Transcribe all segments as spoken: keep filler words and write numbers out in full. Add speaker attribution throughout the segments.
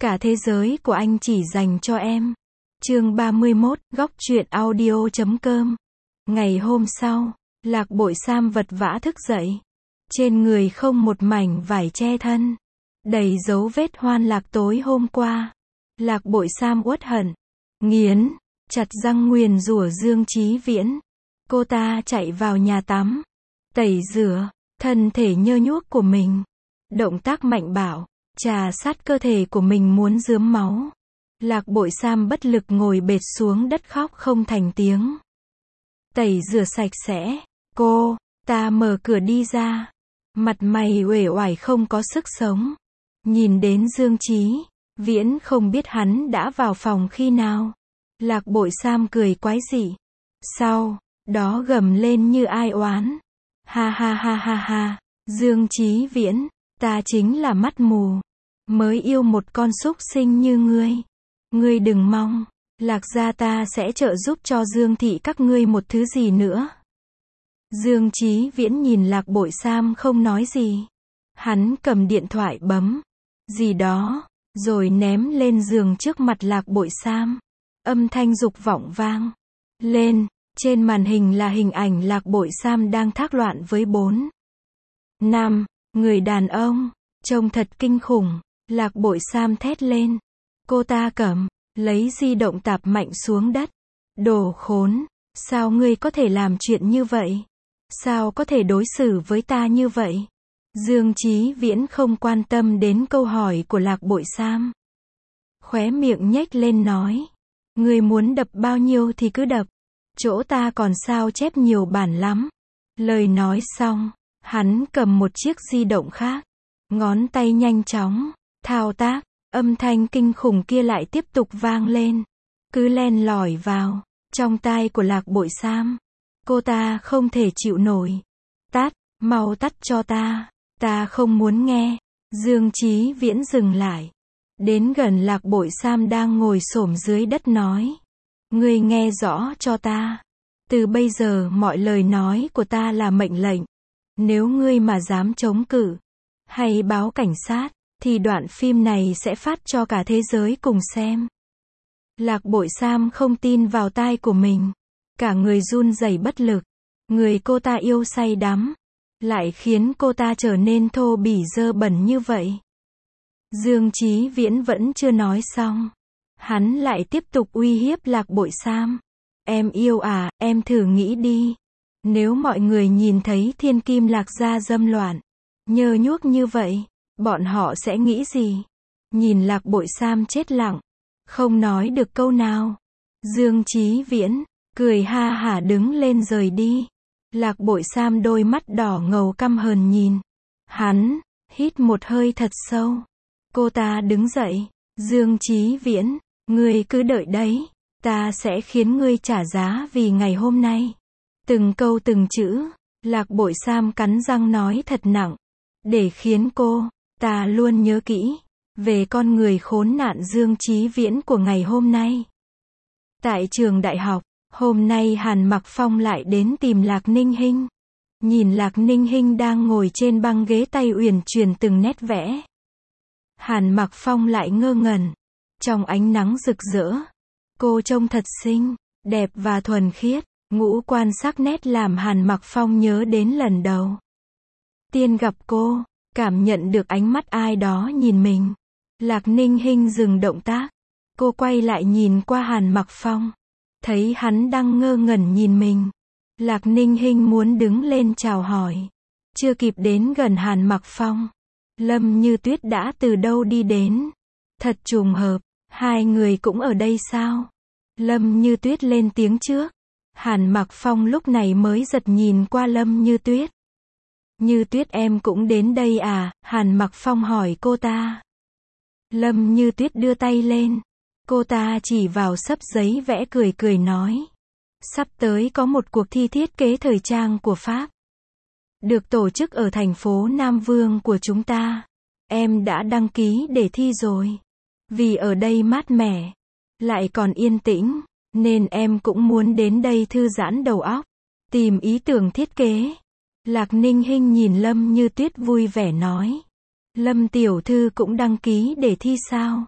Speaker 1: Cả thế giới của anh chỉ dành cho em. Chương ba mươi mốt, góc truyện audio chấm com. Ngày hôm sau, Lạc Bội Sam vật vã thức dậy. Trên người không một mảnh vải che thân. Đầy dấu vết hoan lạc tối hôm qua. Lạc Bội Sam uất hận. Nghiến, chặt răng nguyền rủa Dương Chí Viễn. Cô ta chạy vào nhà tắm. Tẩy rửa, thân thể nhơ nhuốc của mình. Động tác mạnh bạo, trà sát cơ thể của mình muốn rướm máu. Lạc Bội Sam bất lực ngồi bệt xuống đất khóc không thành tiếng. Tẩy rửa sạch sẽ, cô, ta mở cửa đi ra. Mặt mày uể oải không có sức sống. Nhìn đến Dương Chí Viễn không biết hắn đã vào phòng khi nào. Lạc Bội Sam cười quái dị. Sau đó gầm lên như ai oán. Ha ha ha ha ha, Dương Chí Viễn, ta chính là mắt mù. Mới yêu một con súc sinh như ngươi. Ngươi đừng mong, Lạc gia ta sẽ trợ giúp cho Dương thị các ngươi một thứ gì nữa. Dương Chí Viễn nhìn Lạc Bội Sam không nói gì. Hắn cầm điện thoại bấm gì đó, rồi ném lên giường trước mặt Lạc Bội Sam. Âm thanh dục vọng vang lên, trên màn hình là hình ảnh Lạc Bội Sam đang thác loạn với bốn năm người đàn ông, trông thật kinh khủng. Lạc Bội Sam thét lên. Cô ta cầm lấy di động tạp mạnh xuống đất. Đồ khốn, sao ngươi có thể làm chuyện như vậy? Sao có thể đối xử với ta như vậy? Dương Chí Viễn không quan tâm đến câu hỏi của Lạc Bội Sam. Khóe miệng nhếch lên nói. Ngươi muốn đập bao nhiêu thì cứ đập. Chỗ ta còn sao chép nhiều bản lắm. Lời nói xong, hắn cầm một chiếc di động khác. Ngón tay nhanh chóng thao tác, âm thanh kinh khủng kia lại tiếp tục vang lên. Cứ len lỏi vào trong tai của Lạc Bội Sam. Cô ta không thể chịu nổi. Tắt, mau tắt cho ta. Ta không muốn nghe. Dương Chí Viễn dừng lại. Đến gần Lạc Bội Sam đang ngồi xổm dưới đất nói. Ngươi nghe rõ cho ta. Từ bây giờ mọi lời nói của ta là mệnh lệnh. Nếu ngươi mà dám chống cự, hay báo cảnh sát, thì đoạn phim này sẽ phát cho cả thế giới cùng xem. Lạc Bội Sam không tin vào tai của mình. Cả người run rẩy bất lực. Người cô ta yêu say đắm, lại khiến cô ta trở nên thô bỉ dơ bẩn như vậy. Dương Chí Viễn vẫn chưa nói xong. Hắn lại tiếp tục uy hiếp Lạc Bội Sam. Em yêu à, em thử nghĩ đi. Nếu mọi người nhìn thấy thiên kim Lạc gia dâm loạn, nhơ nhuốc như vậy, bọn họ sẽ nghĩ gì? Nhìn Lạc Bội Sam chết lặng, không nói được câu nào. Dương Chí Viễn cười ha hả đứng lên rời đi. Lạc Bội Sam đôi mắt đỏ ngầu căm hờn nhìn. Hắn hít một hơi thật sâu. Cô ta đứng dậy. Dương Chí Viễn, ngươi cứ đợi đấy. Ta sẽ khiến ngươi trả giá vì ngày hôm nay. Từng câu từng chữ, Lạc Bội Sam cắn răng nói thật nặng. Để khiến cô, ta luôn nhớ kỹ về con người khốn nạn Dương Chí Viễn của ngày hôm nay. Tại trường đại học, hôm nay Hàn Mặc Phong lại đến tìm Lạc Ninh Hinh. Nhìn Lạc Ninh Hinh đang ngồi trên băng ghế, tay uyển chuyển từng nét vẽ. Hàn Mặc Phong lại ngơ ngẩn. Trong ánh nắng rực rỡ, cô trông thật xinh, đẹp và thuần khiết. Ngũ quan sắc nét làm Hàn Mặc Phong nhớ đến lần đầu tiên gặp cô, cảm nhận được ánh mắt ai đó nhìn mình. Lạc Ninh Hinh dừng động tác. Cô quay lại nhìn qua Hàn Mặc Phong. Thấy hắn đang ngơ ngẩn nhìn mình. Lạc Ninh Hinh muốn đứng lên chào hỏi. Chưa kịp đến gần Hàn Mặc Phong, Lâm Như Tuyết đã từ đâu đi đến. Thật trùng hợp, hai người cũng ở đây sao? Lâm Như Tuyết lên tiếng trước. Hàn Mặc Phong lúc này mới giật nhìn qua Lâm Như Tuyết. Như Tuyết em cũng đến đây à? Hàn Mặc Phong hỏi cô ta. Lâm Như Tuyết đưa tay lên. Cô ta chỉ vào xấp giấy vẽ cười cười nói. Sắp tới có một cuộc thi thiết kế thời trang của Pháp. Được tổ chức ở thành phố Nam Vương của chúng ta. Em đã đăng ký để thi rồi. Vì ở đây mát mẻ, lại còn yên tĩnh, nên em cũng muốn đến đây thư giãn đầu óc, tìm ý tưởng thiết kế. Lạc Ninh Hinh nhìn Lâm Như Tuyết vui vẻ nói. Lâm tiểu thư cũng đăng ký để thi sao?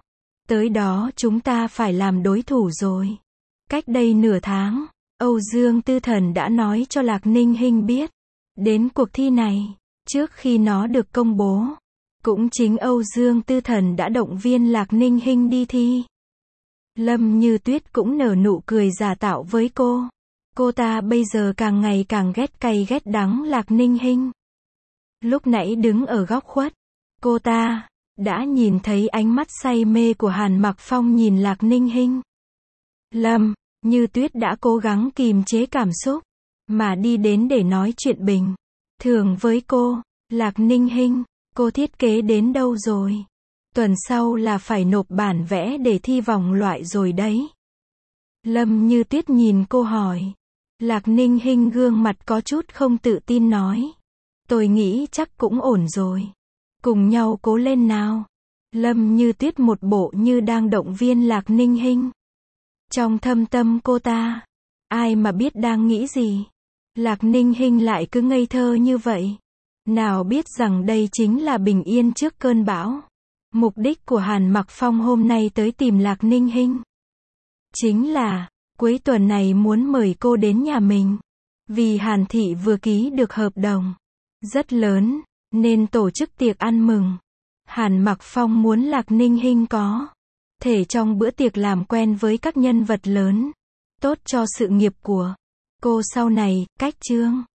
Speaker 1: Tới đó chúng ta phải làm đối thủ rồi. Cách đây nửa tháng, Âu Dương Tư Thần đã nói cho Lạc Ninh Hinh biết. Đến cuộc thi này, trước khi nó được công bố, cũng chính Âu Dương Tư Thần đã động viên Lạc Ninh Hinh đi thi. Lâm Như Tuyết cũng nở nụ cười giả tạo với cô. Cô ta bây giờ càng ngày càng ghét cay ghét đắng Lạc Ninh Hinh. Lúc nãy đứng ở góc khuất, cô ta đã nhìn thấy ánh mắt say mê của Hàn Mặc Phong nhìn Lạc Ninh Hinh. Lâm Như Tuyết đã cố gắng kìm chế cảm xúc, mà đi đến để nói chuyện bình thường với cô. Lạc Ninh Hinh, cô thiết kế đến đâu rồi? Tuần sau là phải nộp bản vẽ để thi vòng loại rồi đấy. Lâm Như Tuyết nhìn cô hỏi. Lạc Ninh Hinh gương mặt có chút không tự tin nói. Tôi nghĩ chắc cũng ổn rồi. Cùng nhau cố lên nào. Lâm Như Tuyết một bộ như đang động viên Lạc Ninh Hinh. Trong thâm tâm cô ta, ai mà biết đang nghĩ gì. Lạc Ninh Hinh lại cứ ngây thơ như vậy. Nào biết rằng đây chính là bình yên trước cơn bão. Mục đích của Hàn Mặc Phong hôm nay tới tìm Lạc Ninh Hinh chính là, cuối tuần này muốn mời cô đến nhà mình. Vì Hàn Thị vừa ký được hợp đồng rất lớn, nên tổ chức tiệc ăn mừng. Hàn Mặc Phong muốn Lạc Ninh Hinh có thể trong bữa tiệc làm quen với các nhân vật lớn, tốt cho sự nghiệp của cô sau này. Cách chương